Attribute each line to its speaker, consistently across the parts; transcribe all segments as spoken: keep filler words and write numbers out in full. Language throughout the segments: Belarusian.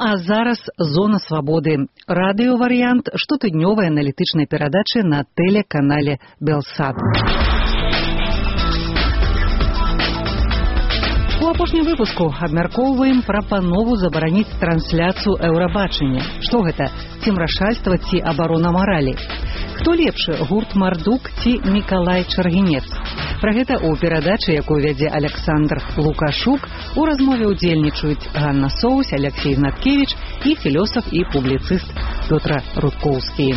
Speaker 1: а зараз «Зона свабоды». Радыёварыянт штотыднёвай аналітычнай перадачы на тэлеканале «Белсат». У апошнім выпуску абмяркоўваем прапанову забараніць трансляцыю еўрабачання. Што гэта? Цемрашальства ці абарона маралі? Хто лепшы, гурт «Мардук» ці Мікалай Чаргінец? Пра гэта ў перадачы, якую вядзе Александр Лукашук, у размове ўдзельнічаюць Ганна Соусь, Алексей Гнаткевич і філосаф і публіцыст Пётр Рудкоўскі.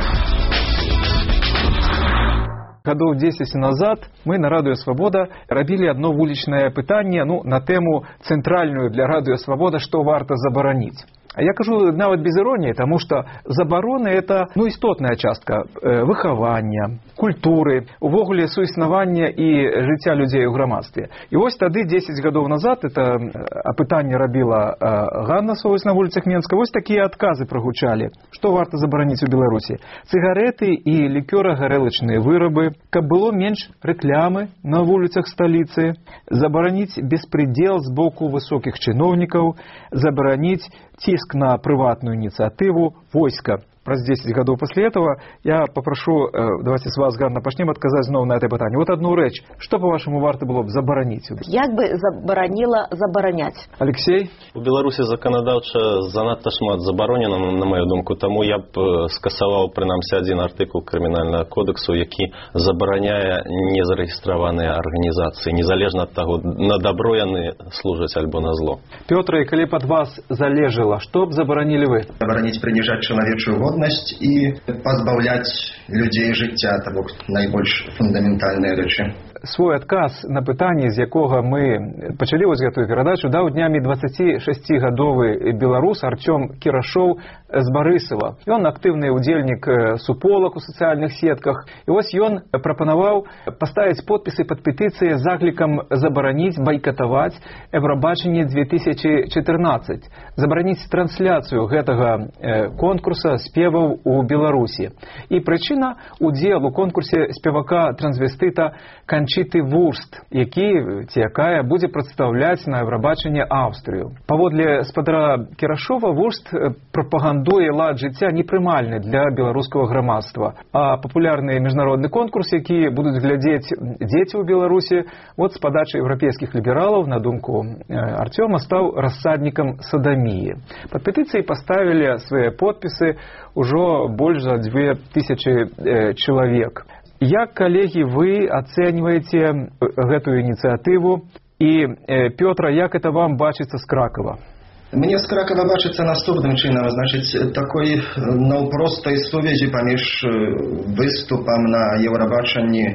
Speaker 2: Гадоў дзесяць назад мы на Радыё Свабода рабілі одно вулічнае пытанне, ну, на тэму цэнтральную для Радыё Свабода, што варта забараніць. А я кажу нават без іроніі, таму што забароны это ну істотная частка э, выхавання, культуры, увогуле суіснавання і жыцця людзей у грамадстве. І вось тады дзесяць гадоў назад это апытанне рабіла э, Ганна Соусь на вуліцах Менска. Вось такія адказы прагучалі. Што варта забараніць у Беларусі? Цыгареты і лікёра-гарэлачныя вырабы, каб было менш рэклямы на вуліцах сталіцы, забараніць беспредел з боку высокіх чыноўнікаў, забараніць ціск на прыватную ініцыятыву войска. Праз дзесяць гадоў пасля этого я попрошу, э, давайте с вас, Ганна, пачнем адказаць зноў на это пытанне. Вот одну рэч, што, по-вашаму, варта было б забараніць?
Speaker 3: Як бы забараніла забараняць?
Speaker 2: Алексей?
Speaker 4: У Беларусі заканадаўча занадта шмат забаронена, на мою думку, таму я б скасаваў прынамсі адзін артыкул крымінальнага кодексу, які забараняе незарэгістраваныя арганізацыі, незалежна ад таго, на дабро яны служаць альбо на зло.
Speaker 2: Пётр, калі б ад вас залежала, што б забаранілі вы?
Speaker 5: Забараніць прыніжаць чалавечую годнасць і пазбаўляць людзей жыцця, то бок найбольш фундаментальныя рэчы.
Speaker 2: Свой адказ на пытанне, з якога мы пачалі вось гэтую перадачу, даў днямі дваццацігадовы беларус Артём Кірашоў з Барысава. Ён актыўны ўдзельнік суполак у сацыяльных сетках. І вось ён прапанаваў паставіць подпісы пад петыцыяй з заклікам забараніць, байкатаваць Еўрабачанне две тысячи чатырнаццаць, забараніць трансляцыю гэтага конкурса спеваў у Беларусі. І прычына — удзел у конкурсе спевака-трансвестыта Канчыты Вурст, які ці якая будзе прадстаўляць на Еўрабачанне Аўстрыю. Паводле спадара Кірашова, Вурст прапагандуе лад жыцця непрымальны для беларускага грамадства. А папулярны міжнародны конкурс, які будуць глядзець дзеці ў Беларусі, от з падачы еўрапейскіх лібералаў, на думку Артёма, стаў рассаднікам садаміі. Пад петыцыяй паставілі свае подпісы ўжо больш за дзве тысячы чалавек. Як, калегі, вы ацэньваеце гэтую ініцыятыву? І, Пётра, як это вам бачыцца з Кракова?
Speaker 5: Мне з Кракова бачыцца наступным чынам, значыць, такой наўпростай сувязі паміж выступам на Еўрабачанні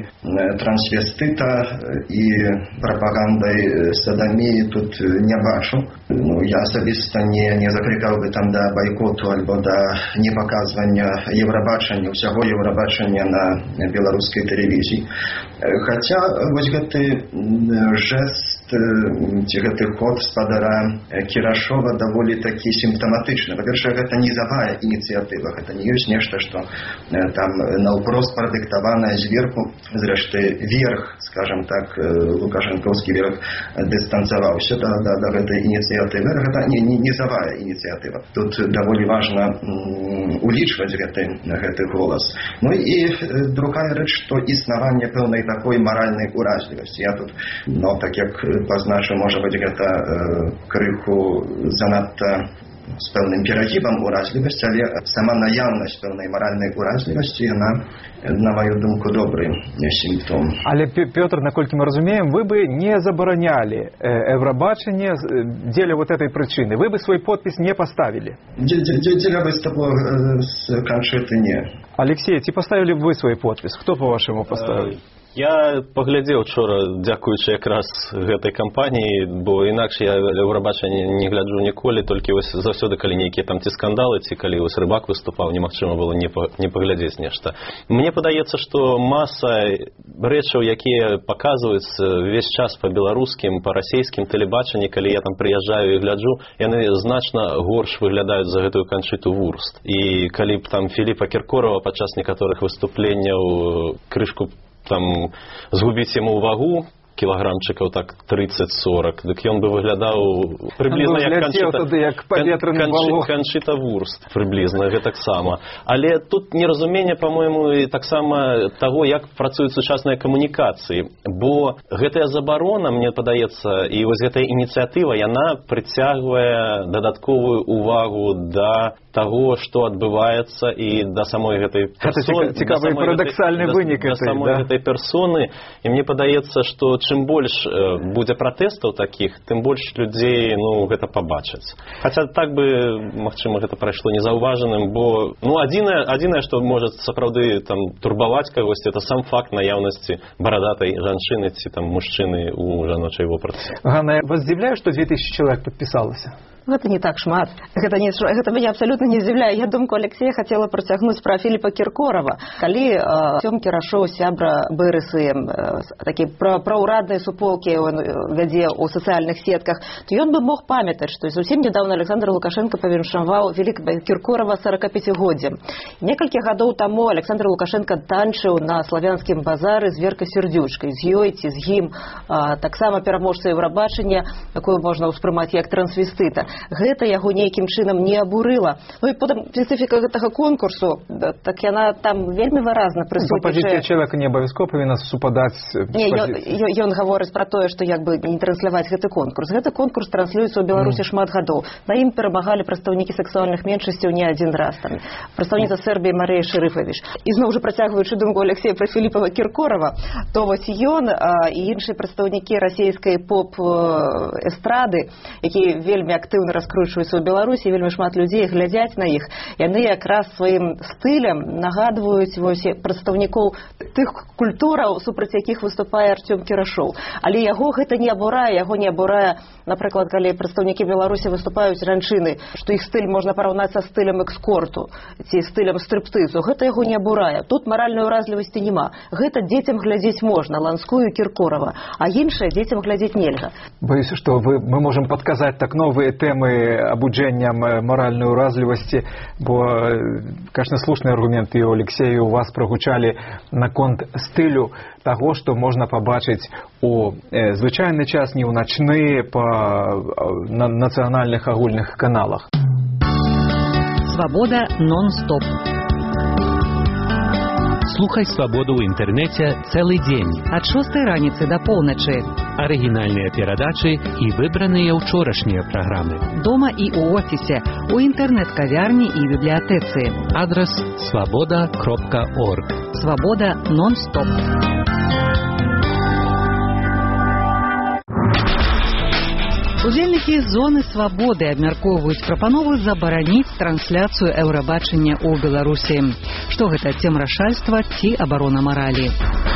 Speaker 5: трансвестыта і прапагандай садаміі тут не бачу. Ну, я асабіста не, не заклікаў бы там да байкоту альбо да непаказвання Еўрабачання, усяго Еўрабачання на беларускай тэлевізіі. Хаця вось гэты жэст ці гэты ход спадара Кірашова даволі такі сімптаматычны. Па-першае, гэта нізавая ініцыятыва, гэта не ёсць нешта, што там наўпрост прадыктаванае зверху. Зрэшты, верх, скажам так, лукашэнкаўскі верх дыстанцаваўся да, да, да гэтай ініцыятывы. Гэта не, не нізавая ініцыятыва. Тут даволі важна улічваць гэты, гэты голас. Ну і другая рэч, што існаванне пэўнай такой маральнай уразлівасці. Я тут, ну, так як пазначу, можа быць, гэта э, крыху занадта з пэўным перагібам уразлівасць, але сама наяўнасць пэўнай маральнай уразлівасці, яна, на маю думку, добры сімптом.
Speaker 2: Але, Пётр, наколькі мы разумеем, вы бы не забаранялі Еўрабачанне дзеля вот этой прычыны. Вы бы свой подпіс не паставілі.
Speaker 5: Дзеля выступу з Канчыты не.
Speaker 2: Алексей, ці паставілі б вы свой подпіс? Хто, па-вашаму, паставіў?
Speaker 4: Я паглядзеў учора, дзякуючы якраз гэтай кампаніі, бо інакш я Еўрабачанне не гляджу ніколі, толькі вось заўсёды, калі нейкія там ці скандалы, ці калі вось Рыбак выступаў, немагчыма было не, па, не паглядзець нешта. Мне падаецца, што маса рэчаў, якія паказваюцца ўвесь час па беларускім, па расійскім тэлебачанні, калі я там прыязджаю і гляджу, яны значна горш выглядаюць за гэтую Канчыту Вурст. І калі б там Філіпа Кіркорава падчас некаторых выступленняў крышку там згубіць яму ўвагу, кілаграмчыкаў так тридцать-сорок, дык ён бы выглядаў прыблізна як Канчыта,
Speaker 2: як паветраны балон.
Speaker 4: Канчыта Вурст, прыблізна, гэтаксама. Але тут неразуменне, па-мойму, і таксама таго, як працуюць сучасныя камунікацыі. Бо гэтая забарона, мне падаецца, і вось гэтая ініцыятыва, яна прыцягвае дадатковую увагу да таго, што адбываецца, і да самой гэтай персоны.
Speaker 2: Гэта цікавы і парадаксальны вынік.
Speaker 4: Да самой да? гэтай персоны. І мне падаецца, што чым больш будзе пратэстаў такіх, тым больш людзей, ну, гэта пабачаць. Хаця так бы, магчыма, гэта прайшло незаўважаным, бо, ну, адзінае, адзінае, што можа сапраўды там турбаваць кагосьці, это сам факт наяўнасці барадатай жанчыны ці там мужчыны у жаночай вопратцы.
Speaker 2: Ганна, вас здзіўляе, што две тысячи чалавек падпісалася?
Speaker 3: Гэта не так шмат. Гэта, не, гэта мяне абсалютна не здзіўляе. Я думку Алексея хацела працягнуць пра Філіпа Кіркорава. Калі э, Артём Кірашоў, сябра Бэрысы, э, такі пра, праўрадныя суполкі ён вядзе ў сацыяльных сетках, то ён бы мог памятаць, што зусім нядаўна Александр Лукашенко павіншаваў Філіпа Кіркорава сорокапяцігоддзем. Некалькі гадоў таму Александр Лукашенко танчыў на славянскім базары з Веркай Сердючкай, з ёй ці з ім, э, таксама пераможца Еўрабачання, якую можна ўспрымаць як трансвестыта. Гэта яго нейкім чынам не абурыла. Ну і потым спецыфіка гэтага конкурсу, так яна там вельмі выразна прысутнічае.
Speaker 2: Пазіцыя чалавека не абавязкова павінна супадаць.
Speaker 3: Не, ён, ён гаворыць пра тое, што як бы не трансляваць гэты конкурс. Гэты конкурс транслюецца ў Беларусі mm. шмат гадоў. На ім перамагалі прадстаўнікі сексуальных меншасцяў не адзін раз. Там прадстаўніца Сербіі Марыя Шэрыфавіч. І зноў жа працягваючы думку Алексея пра Філіпа Кіркорава, то вось ён а, і іншыя прадстаўнікі расійскай поп-эстрады, якія вельмі актыўна раскручваюцца ў Беларусі, вельмі шмат людзей глядзяць на іх. Яны якраз сваім стылем нагадваюць вось прадстаўнікоў тых культураў, супраць якіх выступае Артём Кірашоў. Але яго гэта не абурае, яго не абурае, напрыклад, калі прадстаўнікі Беларусі выступаюць жанчыны, што іх стыль можна параўнаць са стылем экскорту ці стылем стриптызу. Гэта яго не абурае. Тут маральнай уразлівасці няма. Гэта дзецям глядзець можна, ланскую Кіркорава, а іншае дзецям глядзець нельга.
Speaker 2: Боюсь, што вы, мы можам падказаць так новыя тэмы абуджэнням маральнай уразлівасці, бо, конечно, слушны аргумент і у Алексея у вас прагучалі наконт стылю таго, што можна пабачыць у э, звычайны час, не ў начны, па на нацыянальных агульных каналах.
Speaker 1: Свабода нон-стоп.
Speaker 6: Слухай свабоду ў інтэрнэце цэлы дзень.
Speaker 1: Ад шостай раніцы да поўначы.
Speaker 6: Арыгінальныя перадачы і выбраныя ўчорашнія праграмы.
Speaker 1: Дома і ў офісе, у інтэрнэт-кавярні і бібліятэцы.
Speaker 6: Адрас свабода кропка орг.
Speaker 1: Свабода нон-стоп. Удзельнікі зоны свабоды абмяркоўваюць прапанову забараніць трансляцыю Еўрабачання ў Беларусі. Што гэта, цемрашальства ці абарона маралі?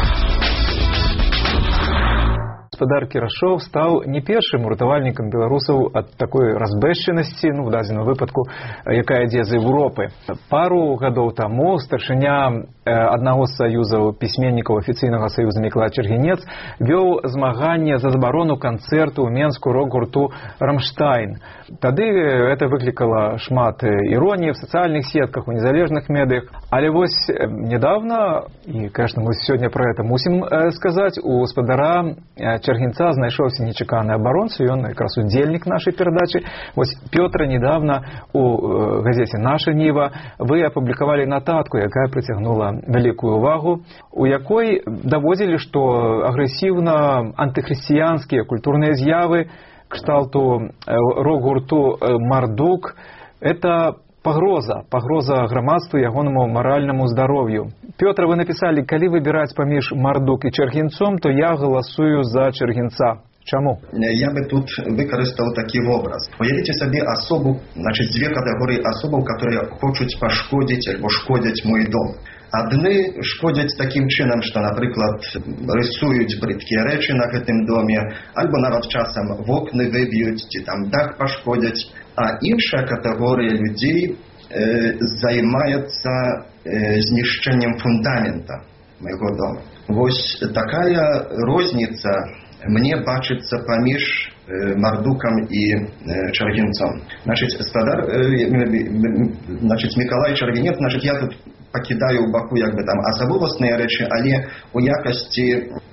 Speaker 2: Гаспадар Кірашоў стаў не першым уратавальнікам беларусаў ад такой разбэшчанасці, ну, в дадзеным выпадку, якая ідзе з Еўропы. Пару гадоў таму старшыня аднаго з саюзаў пісьменнікаў афіцыйнага саюза Мікалай Чаргінец вёў змаганне за забарону канцэрту ў Менску рок-гурту «Рамштайн». Тады это выклікала шмат іроніі в сацыяльных сетках, у незалежных медыях. Але вось недавно, і, конечно, мы сёння про это мусім сказаць, у гаспадара Чаргінца знайшоўся нечаканы абаронца, ён якраз удзельнік нашай перадачы. Вось, Пётр, недавно у газеце «Наша Ніва» вы апублікавалі нататку, якая прыцягнула вялікую увагу, у якой даводзілі, што агрэсіўна антыхрысціянскія культурныя з'явы кшталту рок-гурту «Мардук» – это пагроза, пагроза грамадству і ягонаму маральнаму здароўю. Пётр, вы напісалі, калі выбіраць паміж Мардук і Чаргінцом, то я галасую за Чаргінца. Чаму?
Speaker 5: Я бы тут выкарыстаў такі вобраз. Уявіце сабе асобу, значыць, дзве катэгорыі асобаў, которые хочуць пашкодзіць альбо шкодзяць мой дом. Адны шкодзяць такім чынам, што, напрыклад, рысуюць брыдкія рэчы на гэтым доме, альбо нават часам вокны выб'юць, ці там дах пашкодзяць. А іншая катэгорыя людзей э, займаецца э, знішчэннем фундамента майго дома. Вось такая розніца мне бачыцца паміж э, Мардукам і э, Чаргінцом. Значыць, гаспадар, э, значыць, Мікалай Чаргінец, значыць, я тут пакідаю ў баку як бы там асабовасныя рэчы, але у якасці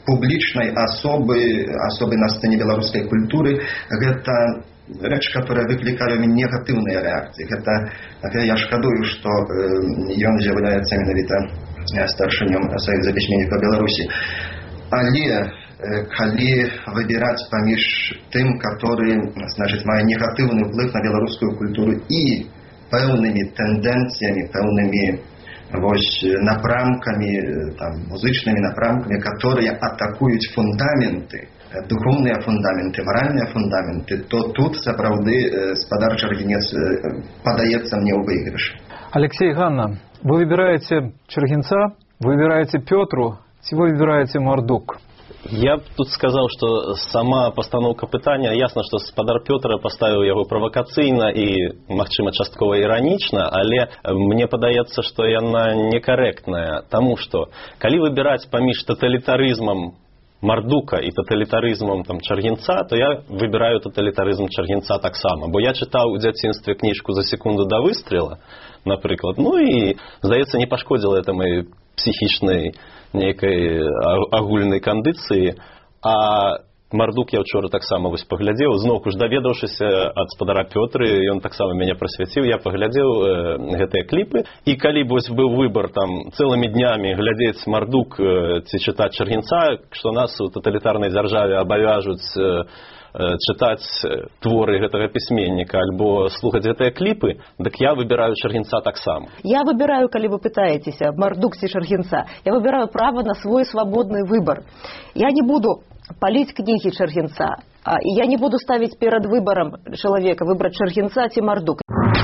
Speaker 5: публічнай асобы, асобы на сцэне беларускай культуры, гэта рэч, которая выклікае негатыўныя рэакцыі. Гэта, я шкадую, што ён з'яўляецца менавіта старшынём Саюза пісьменнікаў Беларусі. Але калі выбіраць паміж тым, который, значит, мае негатыўны ўплыв на беларускую культуру і пэўнымі тэндэнцыямі, пэўнымі вось напрамкамі, там, музычнымі напрамкамі, которые атакуюць фундаменты, духовныя фундаменты, маральныя фундаменты, то тут сапраўды спадар Чаргінец падаецца мне ў выйгрыш.
Speaker 2: Алексей, Ганна, вы выбираете Чаргінца, вы выбираете Пётру, ці вы выбираете Мардук?
Speaker 4: Я б тут сказаў, што сама пастаноўка пытання, ясна, што спадар Пётр паставіў яго правакацыйна і, магчыма, часткова іранічна, але мне падаецца, што яна некарэктная, таму што калі выбіраць паміж таталітарызмам Мардука і таталітарызмам там Чаргінца, то я выбіраю таталітарызм Чаргінца таксама, бо я чытаў у дзяцінстве кніжку «За секунду до выстрела», напрыклад, ну і, здаецца, не пашкодзіла это маёй псіхічнай нейкай агульнай кандыцыі, а Мардук я ўчора таксама вось паглядзеў, зноўку ж даведаўшыся ад спадара Пётры, ён таксама мяне прасвяціў, я паглядзеў э, гэтыя кліпы, і калі б вось быў выбар там цэлымі днямі глядзець Мардук э, ці чытаць Чаргінца, што нас у таталітарнай дзяржаве абавяжуць э, чытаць творы гэтага пісьменніка альбо слухаць гэтыя кліпы, дык я выбіраю Чаргінца таксама.
Speaker 3: Я выбираю, калі вы пытаетеся, Мардук ці Чаргінца, я выбираю право на свой свободный выбор. Я не буду паліць кнігі Чаргінца, і я не буду ставіць перад выбором чалавека выбраць Чаргінца ці Мардук.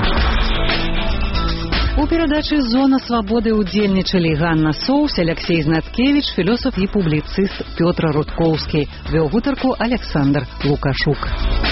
Speaker 1: У перадачы «Зона свабоды» удзельнічалі Ганна Соус, Алексей Знацкевич, філосаф і публіцыст Пётр Рудкоўскі. Вёў гутарку Александр Лукашук.